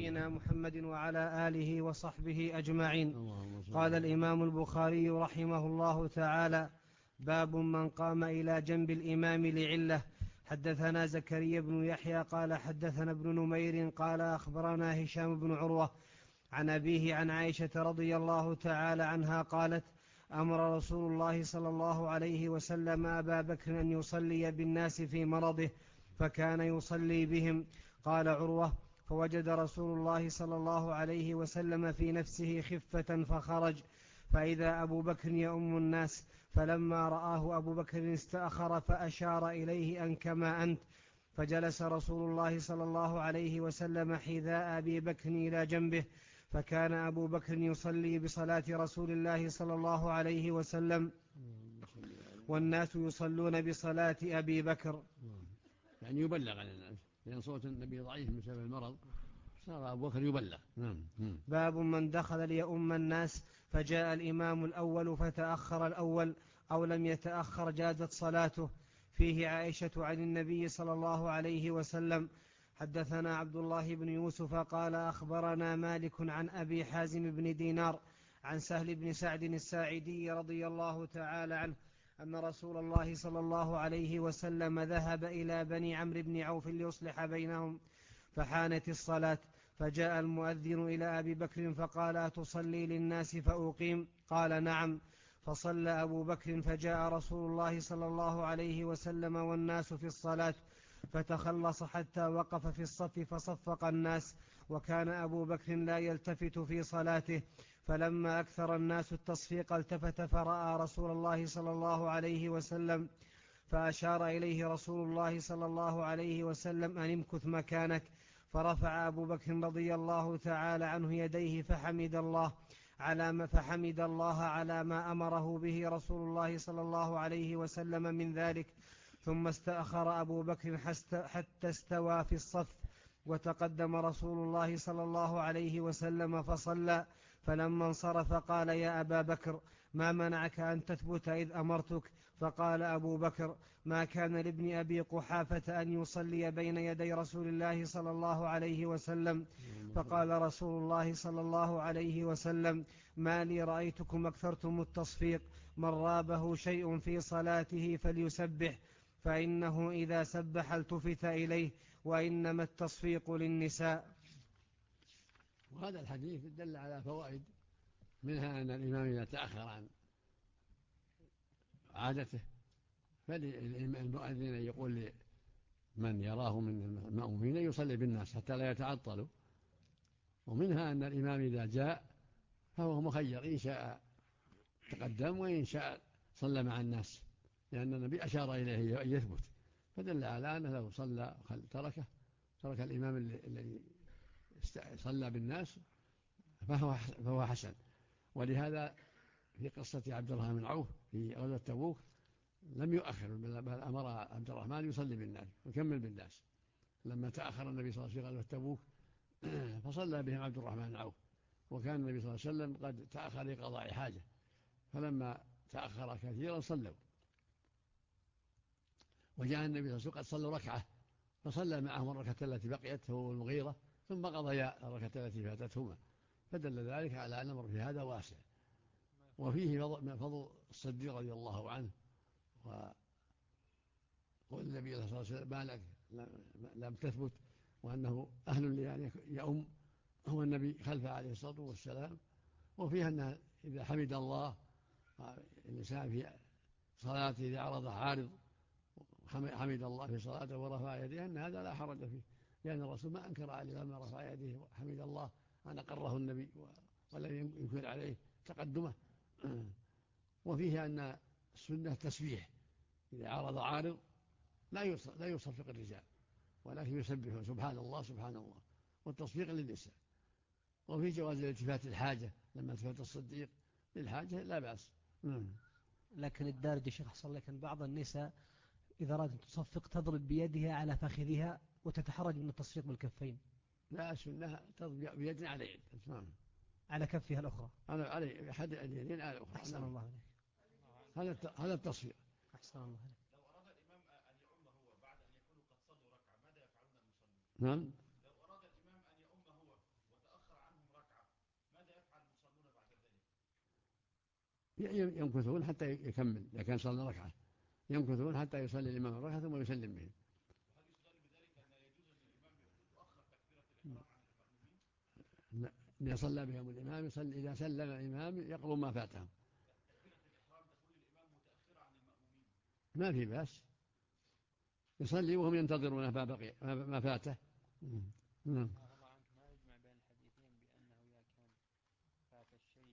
نبينا محمد وعلى آله وصحبه أجمعين. قال الإمام البخاري رحمه الله تعالى: باب من قام إلى جنب الإمام لعلة. حدثنا زكريا بن يحيى قال حدثنا ابن نمير قال أخبرنا هشام بن عروة عن أبيه عن عائشة رضي الله تعالى عنها قالت: أمر رسول الله صلى الله عليه وسلم أبا بكر أن يصلي بالناس في مرضه فكان يصلي بهم. قال عروة: فوجد رسول الله صلى الله عليه وسلم في نفسه خفة فخرج، فإذا أبو بكر يؤم الناس، فلما رآه أبو بكر استأخر فأشار إليه أن كما أنت، فجلس رسول الله صلى الله عليه وسلم حذاء أبي بكر إلى جنبه، فكان أبو بكر يصلي بصلاة رسول الله صلى الله عليه وسلم والناس يصلون بصلاة أبي بكر. يعني يبلغ عن الناس، لأن صوت النبي ضعيف بسبب المرض، صار أبو بكر يبلغ. باب من دخل ليؤم الناس فجاء الإمام الأول فتأخر الأول أو لم يتأخر جازت صلاته. فيه عائشة عن النبي صلى الله عليه وسلم. حدثنا عبد الله بن يوسف قال أخبرنا مالك عن أبي حازم بن دينار عن سهل بن سعد الساعدي رضي الله تعالى عنه أن رسول الله صلى الله عليه وسلم ذهب إلى بني عمرو بن عوف ليصلح بينهم، فحانت الصلاة، فجاء المؤذن إلى أبي بكر فقال: أتصلي للناس فأقيم؟ قال: نعم. فصلى أبو بكر، فجاء رسول الله صلى الله عليه وسلم والناس في الصلاة، فتخلص حتى وقف في الصف فصفق الناس، وكان أبو بكر لا يلتفت في صلاته، فلما أكثر الناس التصفيق التفت فرأى رسول الله صلى الله عليه وسلم، فأشار إليه رسول الله صلى الله عليه وسلم أن امكث مكانك، فرفع أبو بكر رضي الله تعالى عنه يديه فحمد الله على ما أمره به رسول الله صلى الله عليه وسلم من ذلك، ثم استأخر أبو بكر حتى استوى في الصف، وتقدم رسول الله صلى الله عليه وسلم فصلى، فلما انصرف قال: يا أبا بكر، ما منعك أن تثبت إذ أمرتك؟ فقال أبو بكر: ما كان لابن أبي قحافة أن يصلي بين يدي رسول الله صلى الله عليه وسلم. فقال رسول الله صلى الله عليه وسلم: ما لي رأيتكم أكثرتم التصفيق، من رابه شيء في صلاته فليسبح، فإنه إذا سبح التفت إليه، وإنما التصفيق للنساء. وهذا الحديث دل على فوائد، منها أن الإمام إذا تأخر عن عادته فالمؤذن يقول لمن يراه من المأمومين يصلي بالناس حتى لا يتعطلوا. ومنها أن الإمام إذا جاء فهو مخير، إن شاء تقدم وإن شاء صلى مع الناس، لأن النبي أشار إليه أن يثبت، فدل على أنه لو صلى ترك الإمام الذي صلى بالناس فهو حسن. ولهذا في قصة عبد الرحمن بن عوف في غزوة تبوك لم يؤخر، بل أمر عبد الرحمن يصلي بالناس ويكمل بالناس. لما تأخر النبي صلى الله عليه وسلم في غزوة تبوك فصلى بهم عبد الرحمن بن عوف، وكان النبي صلى الله عليه وسلم قد تأخر لقضاء حاجة، فلما تأخر كثيرا صلوا، وجاء النبي صلى الله عليه وسلم قد صلوا ركعة فصلى معهم الركعة التي بقيت هو والمغيرة، ثم قضيا الركعة التي فاتتهما، فدل ذلك على أن الأمر في هذا واسع. وفيه فضل الصديق رضي الله عنه، وقول النبي صلى الله عليه وسلم: ما لك لم تثبت، وأنه أهل يعني يؤم هو النبي خلفه عليه الصلاة والسلام. وفيها أنه إذا حمد الله الإنسان في صلاته إذا عرض عارض حمد الله في صلاته ورفع يديه أن هذا لا حرج فيه، لأن الرسول ما أنكر عليه لما رفع يديه وحمد الله أن أقره النبي ولم ينكر عليه تقدمه. وفيه أن السنة تسبيح، إذا عرض عارض لا يصفق الرجال ولكن يسبح سبحان الله سبحان الله، والتصفيق للنساء. وفي جواز الالتفات الحاجة، لما التفت الصديق للحاجة لا بأس. لكن الدارج يا شيخ أحسن لك، بعض النساء إذا أرادت تصفق تضرب بيدها على فخذها وتتحرج من التصفيق بالكفين. لا، السنة تضرب بيد على يد، على كفها الأخرى، على أحد اليدين على الأخرى. أحسن الله عليك. هذا التصفيق. أحسن الله عليك. لو أراد الإمام أن يؤم هو بعد أن يكونوا قد صلوا ركعة، ماذا يفعلون المصلين؟ نعم. لو أراد الإمام أن يؤم هو يمكثون حتى يكمل. إذا كان صلى ركعة يمكثون حتى يصلي الإمام الركعة ثم يسلم بهم. وهل يستدل بذلك أن يجوز أن الإمام يؤخر تكبيرة الإحرام عن المأمومين؟ إذا صلى بهم الإمام إذا سلم الإمام يقضوا ما فاتهم. تكبيرة الإحرام تكون الإمام متأخرة عن المأمومين. ما في بأس، يصلي وهم ينتظرون ما فاته. الله عنك ما يجمع بين الحديثين بأنه إذا كان فات الشيء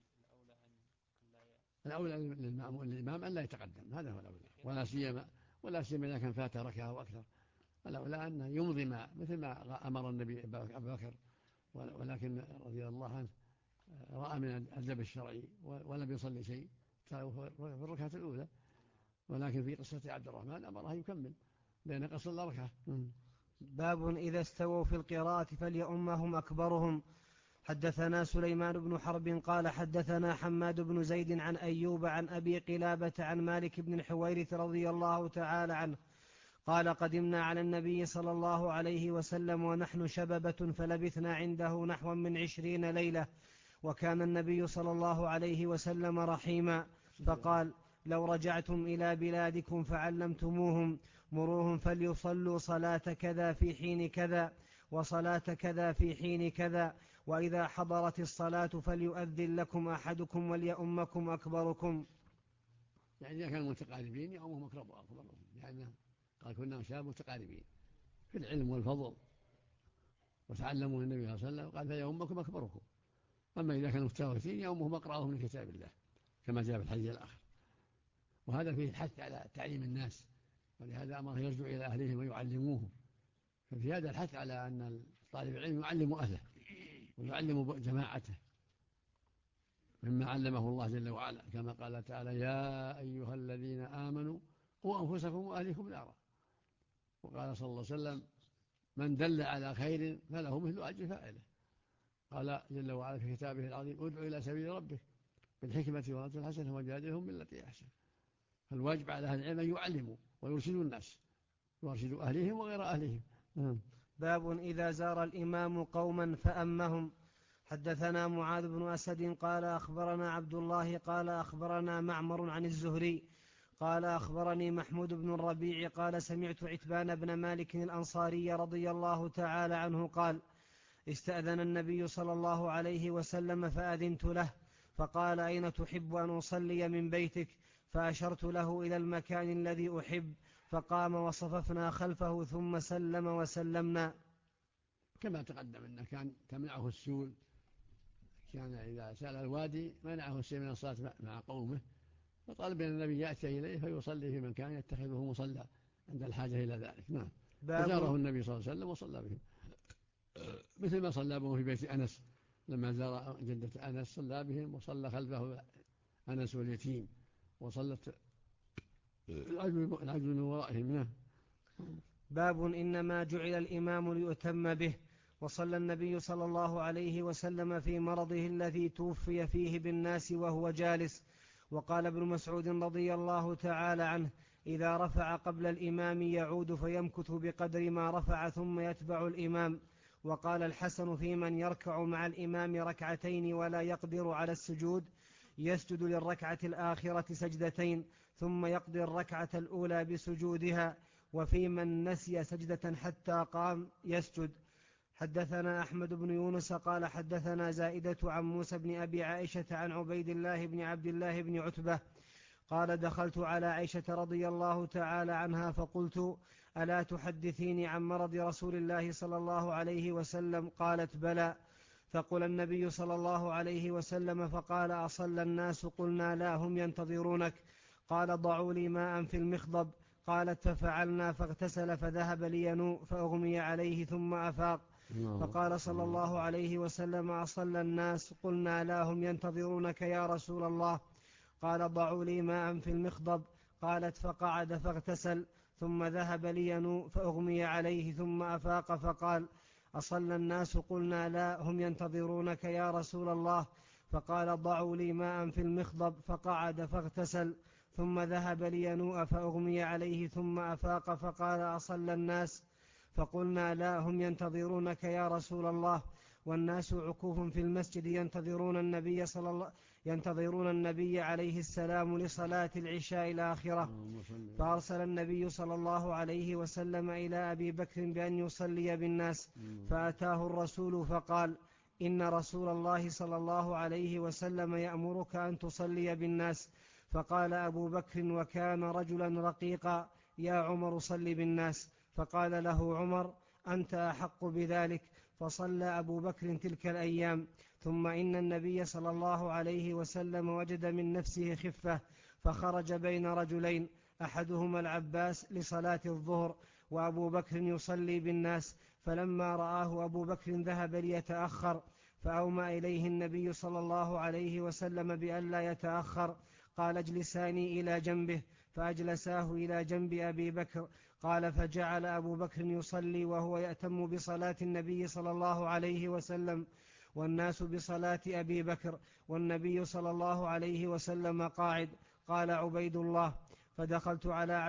الأولى للإمام أن لا يتقدم، هذا هو الأولى، ولا سيما إذا كان فات ركعة أو أكثر. الأولى أنه يمضي مثل ما أمر النبي أبو بكر، ولكن رضي الله عنه رأى من الأدب الشرعي ولم يصلي شيء في الركعة الأولى، ولكن في قصة عبد الرحمن أمره يكمل لأن قصة الركعة. باب إذا استووا في القراءة فليؤمهم أكبرهم. حدثنا سليمان بن حرب قال حدثنا حماد بن زيد عن أيوب عن أبي قلابة عن مالك بن الحويرث رضي الله تعالى عنه قال قدمنا على النبي صلى الله عليه وسلم ونحن شببة فلبثنا عنده نحو من 20 ليلة، وكان النبي صلى الله عليه وسلم رحيما، فقال لو رجعتم إلى بلادكم فعلمتموهم مروهم فليصلوا صلاة كذا في حين كذا وصلاة كذا في حين كذا، وإذا حضرت الصلاة فليؤذن لكم أحدكم وليؤمكم أكبركم. يعني إذا كانوا متقاربين يؤمهم أكبرهم، لأنه قال كنا شباب متقاربين في العلم والفضل وتعلموا النبي صلى الله عليه وسلم، قال فيؤمكم أكبركم. أما إذا كانوا متفاوتين يؤمهم أقرأهم من كتاب الله كما جاء في الحديث الآخر. وهذا فيه الحث على تعليم الناس، ولهذا أمره يرجع إلى أهلهم ويعلموهم. ففي هذا الحث على أن طالب العلم يعلم أهله ويعلم جماعته مما علمه الله جل وعلا، كما قال تعالى يا أيها الذين آمنوا قوا أنفسكم وأهليكم نارا. وقال صلى الله عليه وسلم من دل على خير فله مثل أجر فاعله. قال جل وعلا في كتابه العظيم ادع إلى سبيل ربك بالحكمة والموعظة الحسنة وجادلهم بالتي أحسن. فالواجب على أهل العلم أن يعلموا ويرشدوا الناس، يرشدوا أهلهم وغير أهلهم. باب إذا زار الإمام قوما فأمهم. حدثنا معاذ بن أسد قال أخبرنا عبد الله قال أخبرنا معمر عن الزهري قال أخبرني محمود بن الربيع قال سمعت عتبان بن مالك الأنصاري رضي الله تعالى عنه قال استأذن النبي صلى الله عليه وسلم فأذنت له، فقال أين تحب أن أصلي من بيتك؟ فأشرت له إلى المكان الذي أحب، فقام وصففنا خلفه ثم سلم وسلمنا. كما تقدم أنه كان تمنعه السول، كان إذا سأل الوادي منعه السيل من الصلاة مع قومه، فطلب أن النبي يأتي إليه فيصلي في مكان يتخذه مصلى عند الحاجة إلى ذلك. نعم. فزاره النبي صلى الله عليه وسلم وصلى بهم مثل ما صلى بهم في بيت أنس لما زار جدة أنس صلى بهم وصلى خلفه أنس واليتيم وصلت العجل من ورائهم. نعم. باب إنما جعل الإمام ليؤتم به. وصلى النبي صلى الله عليه وسلم في مرضه الذي توفي فيه بالناس وهو جالس. وقال ابن مسعود رضي الله تعالى عنه إذا رفع قبل الإمام يعود فيمكث بقدر ما رفع ثم يتبع الإمام. وقال الحسن في من يركع مع الإمام ركعتين ولا يقدر على السجود يسجد للركعة الآخرة سجدتين ثم يقضي الركعة الأولى بسجودها، وفي من نسي سجدة حتى قام يسجد. حدثنا أحمد بن يونس قال حدثنا زائدة عن موسى بن أبي عائشة عن عبيد الله بن عبد الله بن عتبة قال دخلت على عائشة رضي الله تعالى عنها فقلت ألا تحدثيني عن مرض رسول الله صلى الله عليه وسلم؟ قالت بلى. فقل النبي صلى الله عليه وسلم فقال أصلى الناس؟ قلنا لا هم ينتظرونك. قال ضعوا لي ماء في المخضب. قالت ففعلنا فاغتسل فذهب لينوء فأغمي عليه ثم أفاق. فقال صلى الله عليه وسلم أصلى الناس؟ قلنا لا هم ينتظرونك يا رسول الله. قال ضعوا لي ماء في المخضب. قالت فقعد فاغتسل ثم ذهب لينوء فأغمي عليه ثم أفاق فقال أصلى الناس؟ قلنا لا هم ينتظرونك يا رسول الله. فقال ضعوا لي ماء في المخضب. فقعد فاغتسل ثم ذهب لينوء فأغمي عليه ثم أفاق فقال أصلى الناس؟ فقلنا لا هم ينتظرونك يا رسول الله. والناس عكوف في المسجد ينتظرون النبي عليه السلام لصلاة العشاء الآخرة. فأرسل النبي صلى الله عليه وسلم إلى أبي بكر بأن يصلي بالناس، فأتاه الرسول فقال: إن رسول الله صلى الله عليه وسلم يأمرك أن تصلي بالناس. فقال أبو بكر وكان رجلا رقيقا: يا عمر صل بالناس. فقال له عمر: أنت أحق بذلك. فصلى أبو بكر تلك الأيام. ثم إن النبي صلى الله عليه وسلم وجد من نفسه خفة، فخرج بين رجلين، أحدهما العباس لصلاة الظهر وأبو بكر يصلي بالناس. فلما رآه أبو بكر ذهب ليتأخر، فأومى إليه النبي صلى الله عليه وسلم بأن لا يتأخر. قال: اجلساني إلى جنبه. فأجلساه إلى جنب أبي بكر. قال: فجعل أبو بكر يصلي وهو يأتم بصلاة النبي صلى الله عليه وسلم، والناس بصلاة أبي بكر، والنبي صلى الله عليه وسلم قاعد. قال عبيد الله: فدخلت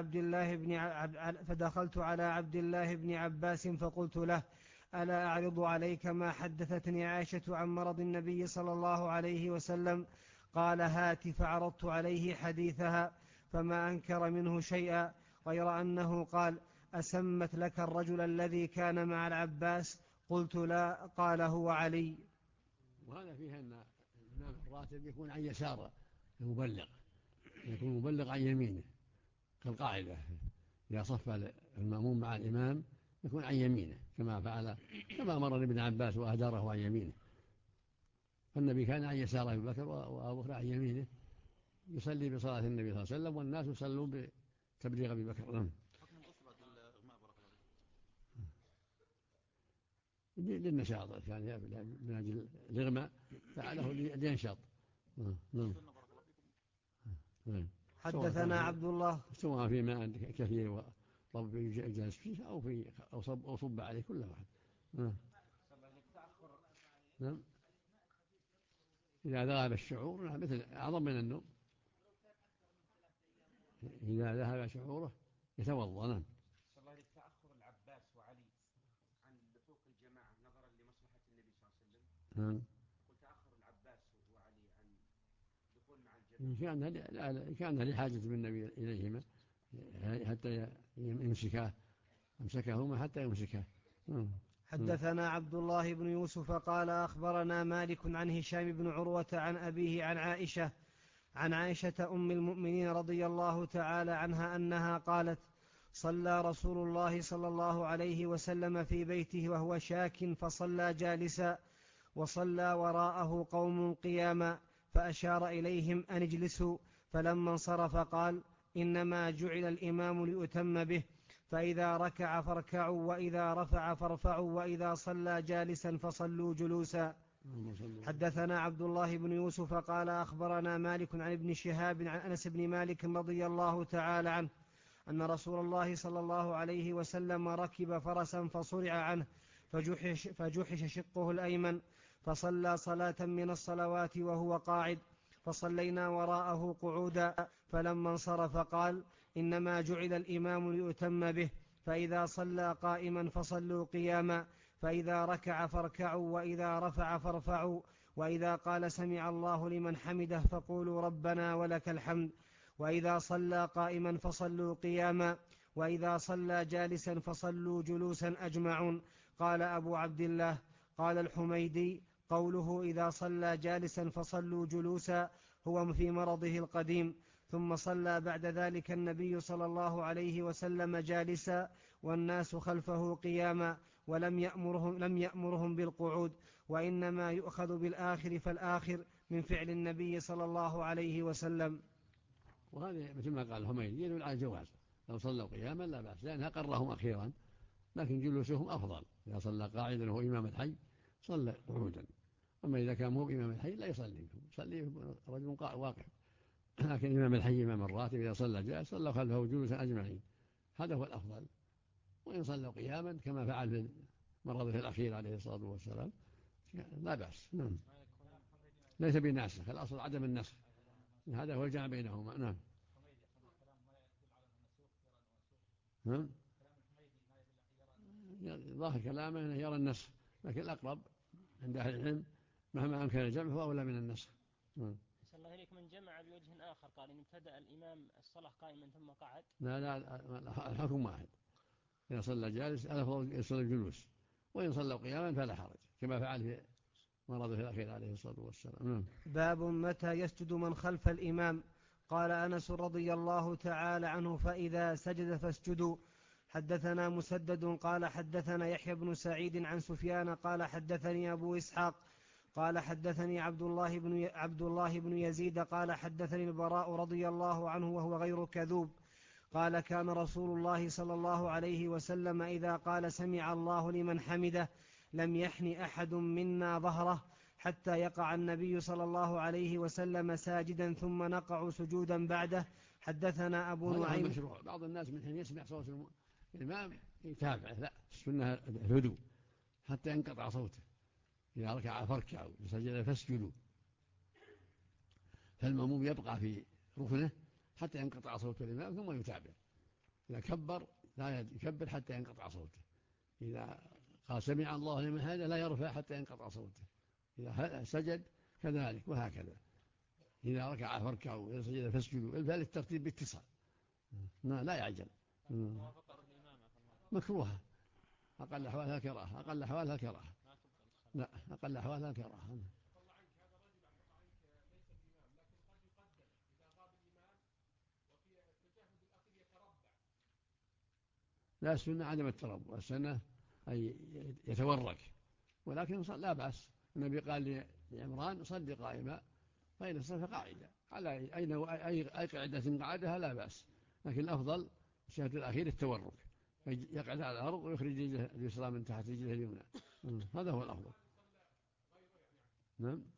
على عبد الله بن عباس فقلت له: ألا أعرض عليك ما حدثتني عائشة عن مرض النبي صلى الله عليه وسلم؟ قال: هات. فعرضت عليه حديثها، فما أنكر منه شيئا، غير أنه قال: أسمت لك الرجل الذي كان مع العباس؟ قلت: لا. قال: هو علي. وهذا فيه أن الإمام الراتب يكون عن يسار المبلغ، يكون مبلغ عن يمينه كالقاعدة، إذا صف المأموم مع الإمام يكون عن يمينه كما مر ابن عباس وأهداره عن يمينه. فالنبي كان عن يسار أبي بكر وأبو بكر عن يمينه يصلي بصلاة النبي صلى الله عليه وسلم، والناس يصلون بتبليغ أبي بكر. للنشاط كان من أجل الإغماء فعله لينشط. حدثنا عبد الله سواء في ماء كثير وطب يجلس فيه أو صب عليه كل واحد. نعم. إذا ذهب الشعور مثل أعظم من النوم، إذا ذهب شعوره يتوضأ. نعم. تأخر العباس وعلي عن لحوق الجماعة نظرا لمصلحة النبي صلى الله عليه وسلم. نعم. قل تأخر العباس وعلي عن دخول مع الجماعة إن كان لحاجة بالنبي إليهما حتى يمسكهما حتى يمسكه. حدثنا عبد الله بن يوسف قال: أخبرنا مالك عن هشام بن عروة عن أبيه عن عائشة أم المؤمنين رضي الله تعالى عنها أنها قالت: صلى رسول الله صلى الله عليه وسلم في بيته وهو شاك، فصلى جالسا، وصلى وراءه قوم قياما، فأشار إليهم أن اجلسوا. فلما انصرف قال: إنما جعل الإمام ليؤتم به، فإذا ركع فاركعوا، وإذا رفع فارفعوا، وإذا صلى جالسا فصلوا جلوسا. حدثنا عبد الله بن يوسف قال: أخبرنا مالك عن ابن شهاب عن أنس بن مالك رضي الله تعالى عنه أن رسول الله صلى الله عليه وسلم ركب فرسا فصرع عنه فجحش شقه الأيمن، فصلى صلاة من الصلوات وهو قاعد، فصلينا وراءه قعودا. فلما انصرف قال: إنما جعل الإمام ليؤتم به، فإذا صلى قائما فصلوا قياما، فإذا ركع فاركعوا، وإذا رفع فارفعوا، وإذا قال سمع الله لمن حمده فقولوا ربنا ولك الحمد، وإذا صلى قائما فصلوا قياما، وإذا صلى جالسا فصلوا جلوسا أجمعون. قال أبو عبد الله: قال الحميدي: قوله إذا صلى جالسا فصلوا جلوسا هو في مرضه القديم. ثم صلى بعد ذلك النبي صلى الله عليه وسلم جالسا والناس خلفه قياما، ولم يأمرهم بالقعود، وإنما يؤخذ بالآخر فالآخر من فعل النبي صلى الله عليه وسلم. وهذا مثل ما قال الحميدي يدل على الجواز، لو صلوا قياما لا بأس، لأنها قرهم أخيرا، لكن جلوسهم أفضل. إذا صلى قاعدا وهو إمام الحي صلى قعودا، أما إذا كان هو إمام الحي لا يصلي رجل واقف، لكن إمام الحي إمام الراتب إذا صلى جالس صلى خلفه جلوسا أجمعين، هذا هو الأفضل. وإن صلوا قياما كما فعل في مرضه الأخير عليه الصلاة والسلام لا بأس. نعم. ليس بناسخ، الأصل عدم النسخ، هذا هو الجمع بينهما. نعم. ظاهر كلامه أنه يرى النسخ، لكن الأقرب عند أهل العلم مهما أمكن الجمع هو أولى من النسخ. صلى الله عليك من جمع بوجه آخر قال إن ابتدأ الإمام الصلاة قائما ثم قعد. لا الحكم واحد، إذا صلى جالس الأفضل يصلي الجلوس، وإن صلى قياما فلا حرج كما فعل في مرضه الأخير عليه الصلاة والسلام. باب متى يسجد من خلف الإمام. قال أنس رضي الله تعالى عنه فإذا سجد فاسجدوا. حدثنا مسدد قال حدثنا يحيى بن سعيد عن سفيان قال حدثني أبو إسحاق قال حدثني عبد الله بن يزيد قال حدثني البراء رضي الله عنه وهو غير كذوب قال كان رسول الله صلى الله عليه وسلم إذا قال سمع الله لمن حمده لم يحن أحد منا ظهره حتى يقع النبي صلى الله عليه وسلم ساجدا ثم نقع سجودا بعده. حدثنا أبو نعيم. بعض الناس من حين يسمع صوت الإمام يتابع، لا، السنة الهدوء حتى ينقطع صوته. إذا ركع فاركعوا، سجد فاسجدوا، فالمأموم يبقى في ركنه حتى ينقطع صوت الإمام ثم يتابع. إذا كبر لا يكبر حتى ينقطع صوته. إذا قال سمع الله لمن حمده لا يرفع حتى ينقطع صوته. إذا سجد كذلك وهكذا. إذا ركع فاركعوا، وإذا سجد فاسجدوا، الفعل الترتيب باتصال، لا يعجل. مكروهة، أقل أحوالها كراهة، أقل أحوالها كراهة. لا، أقل أحوالها كراهة. لا، السنة عدم التربع، السنة أي يتورك، ولكن لا بأس. النبي قال لعمران صلي قائما فإن صلى قاعدة، على أي قاعدة قعدها لا بأس، لكن الأفضل الشهد الأخير التورك، يقعد على الأرض ويخرج رجله اليسرى من تحت رجله اليمنى، هذا هو الأفضل. نعم،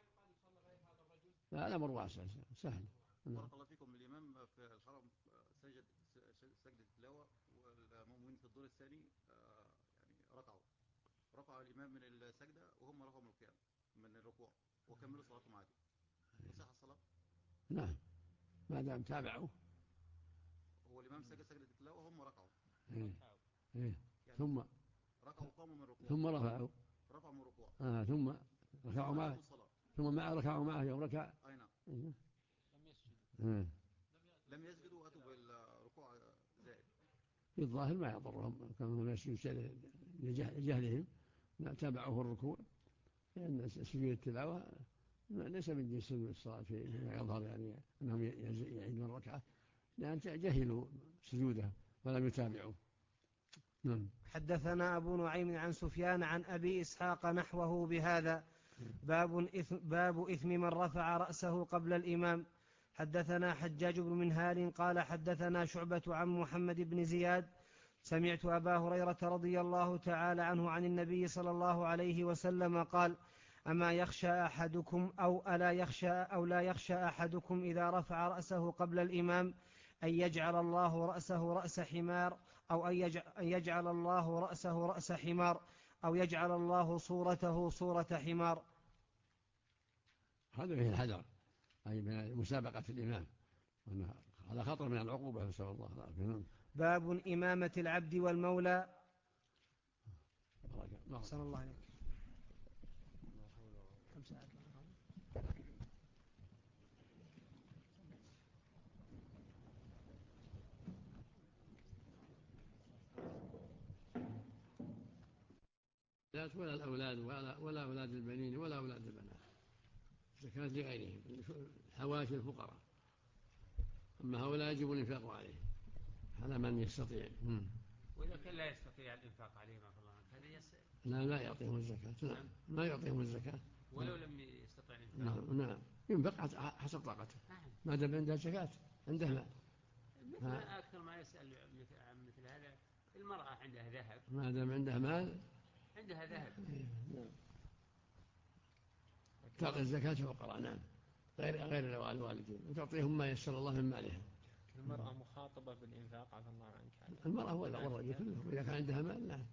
لا، الأمر واسع سهل. بارك الله فيكم. الإمام في الحرم سجد سجدة التلاوة، والمؤمنين في الدور الثاني يعني رفعوا الإمام من السجدة وهم رفعوا من القيام من الركوع وكملوا صلاتهم عادي. تصح الصلاة؟ نعم، ما دام تابعوا. هو الإمام سجد سجدة التلاوة وهم ركعوا. إيه. يعني ثم ركعوا وقاموا من الركوع. ثم رفعوا من الركوع. ثم ركعوا معه. ثم ركعوا معه يوم ركع. أي نعم. لم يسجدوا. لم يسجدوا وأتوا بالركوع زائد. في الظاهر ما يضرهم، كانوا يسجدوا لجهلهم، لا تابعوه الركوع، لأن سجود التلاوة ليس من جنس الصلاة فيما يظهر، يعني أنهم يعيدون الركعة، لأن جهلوا سجوده ولم يتابعوا. نعم. حدثنا أبو نعيم عن سفيان عن أبي إسحاق نحوه بهذا. باب إثم من رفع رأسه قبل الإمام. حدثنا حجاج بن منهال قال حدثنا شعبة عن محمد بن زياد سمعت أبا هريرة رضي الله تعالى عنه عن النبي صلى الله عليه وسلم قال أما يخشى أحدكم أو لا يخشى أحدكم إذا رفع رأسه قبل الإمام أن يجعل الله رأسه رأس حمار أو أن يجعل الله رأسه رأس حمار أو يجعل الله صورته صورة حمار. هذا فيه الحذر، أي من مسابقة الإمام، هذا خطر من العقوبة، نسأل الله العافية. باب إمامة العبد والمولى. صلى الله عليه وسلم. ولا الأولاد ولا أولاد البنين ولا أولاد البنات، زكاة لغيرهم، حواشي الفقراء، أما هؤلاء يجب الإنفاق عليه على من يستطيع. وإذا كان لا يستطيع الإنفاق عليه ما الله هذا يسأل. لا يعطيهم الزكاة. نعم، ما يعطيهم الزكاة ولو لم يستطيع الإنفاق. نعم، ينفق حسب طاقته، ما دام عنده زكاة عنده مال. أكثر ما يسأل عن مثل هذا المرأة عندها ذهب، ما دام عنده مال عندها ذهب. نعم، تعطي الزكاة الفقراء. نعم، غير الوالدين، وتعطيهم ما يسر الله من مالها. المرأة مخاطبة بالإنفاق عفى الله عنك. المرأة والرجل كلهم إذا كان عندها مال. نعم،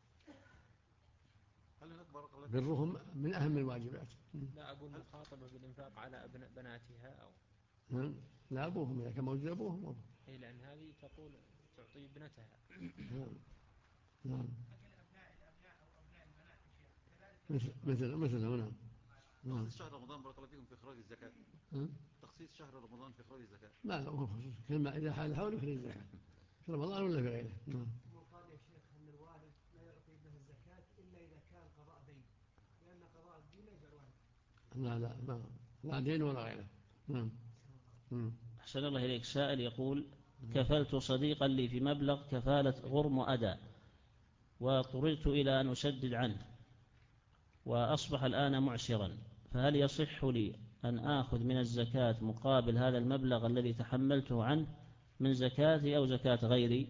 برهم من أهم الواجبات. لا أقول مخاطبة بالإنفاق على بناتها أو لا أبوهم، إذا كان موجود أبوهم. إيه، لأن هذه تقول تعطي ابنتها. نعم. مثله نعم. تخصيص شهر رمضان بارك الله فيكم في إخراج الزكاة. تخصيص شهر رمضان في إخراج الزكاة. لا هو خصوص كلمة إذا حال حوله يخرج الزكاة في رمضان ولا في غيره. قال يا شيخ أن الوالد لا يعطي ابنه الزكاة إلا إذا كان قضاء دين، لأن قضاء الدين لا يجعل والد. لا دين ولا غيره. نعم. أحسن الله إليك. سائل يقول: كفلت صديقا لي في مبلغ كفالة غرم أداء، واضطررت إلى أن أسدد عنه، وأصبح الآن معسرا، فهل يصح لي أن آخذ من الزكاة مقابل هذا المبلغ الذي تحملته عنه من زكاتي أو زكاة غيري؟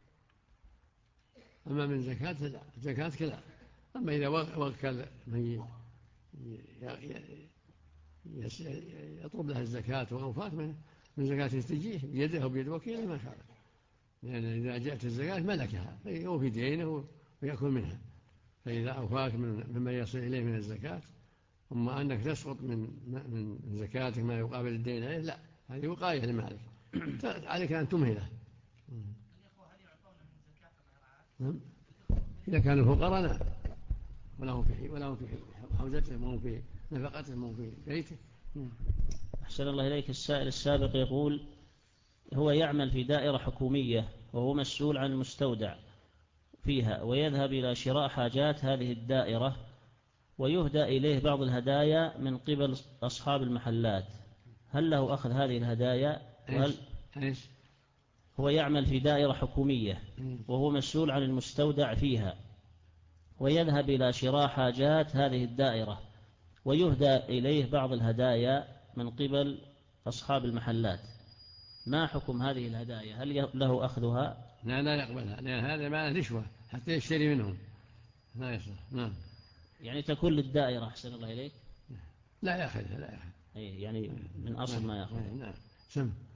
أما من زكاة لا، زكاة كلا. أما إذا وكل من يطلب له الزكاة وأوفاك من زكاة تجيه بيده أو بيد وكيله ما شاء الله، لأن إذا جاءت الزكاة ملكها يوفي دينه ويأكل منها. فإذا أوفاك مما يصل إليه من الزكاة، أما أنك تسقط من زكاتك ما يقابل الدين عليه، لا، هذه وقاية لمالك عليك أن تمهله. الإخوة هل يعطون من زكاة الرعاة؟ إذا كانوا فقراء نعم، ولهم في حوزتهم وهم في نفقتهم وهم في بيته. أحسن الله إليك. السائل السابق يقول: هو يعمل في دائرة حكومية وهو مسؤول عن المستودع فيها، ويذهب إلى شراء حاجات هذه الدائرة، ويهدى إليه بعض الهدايا من قبل أصحاب المحلات، هل له أخذ هذه الهدايا؟ هو يعمل في دائرة حكومية وهو مسؤول عن المستودع فيها، ويذهب إلى شراء حاجات هذه الدائرة، ويهدى إليه بعض الهدايا من قبل أصحاب المحلات، ما حكم هذه الهدايا؟ هل له أخذها؟ لا يقبلها، لأن هذا معنى رشوة حتى يشتري منهم، لا يصلح. نعم. يعني تكون للدائرة. أحسن الله إليك. لا يأخذها. يعني من أصل ما يأخذها. نعم. سم.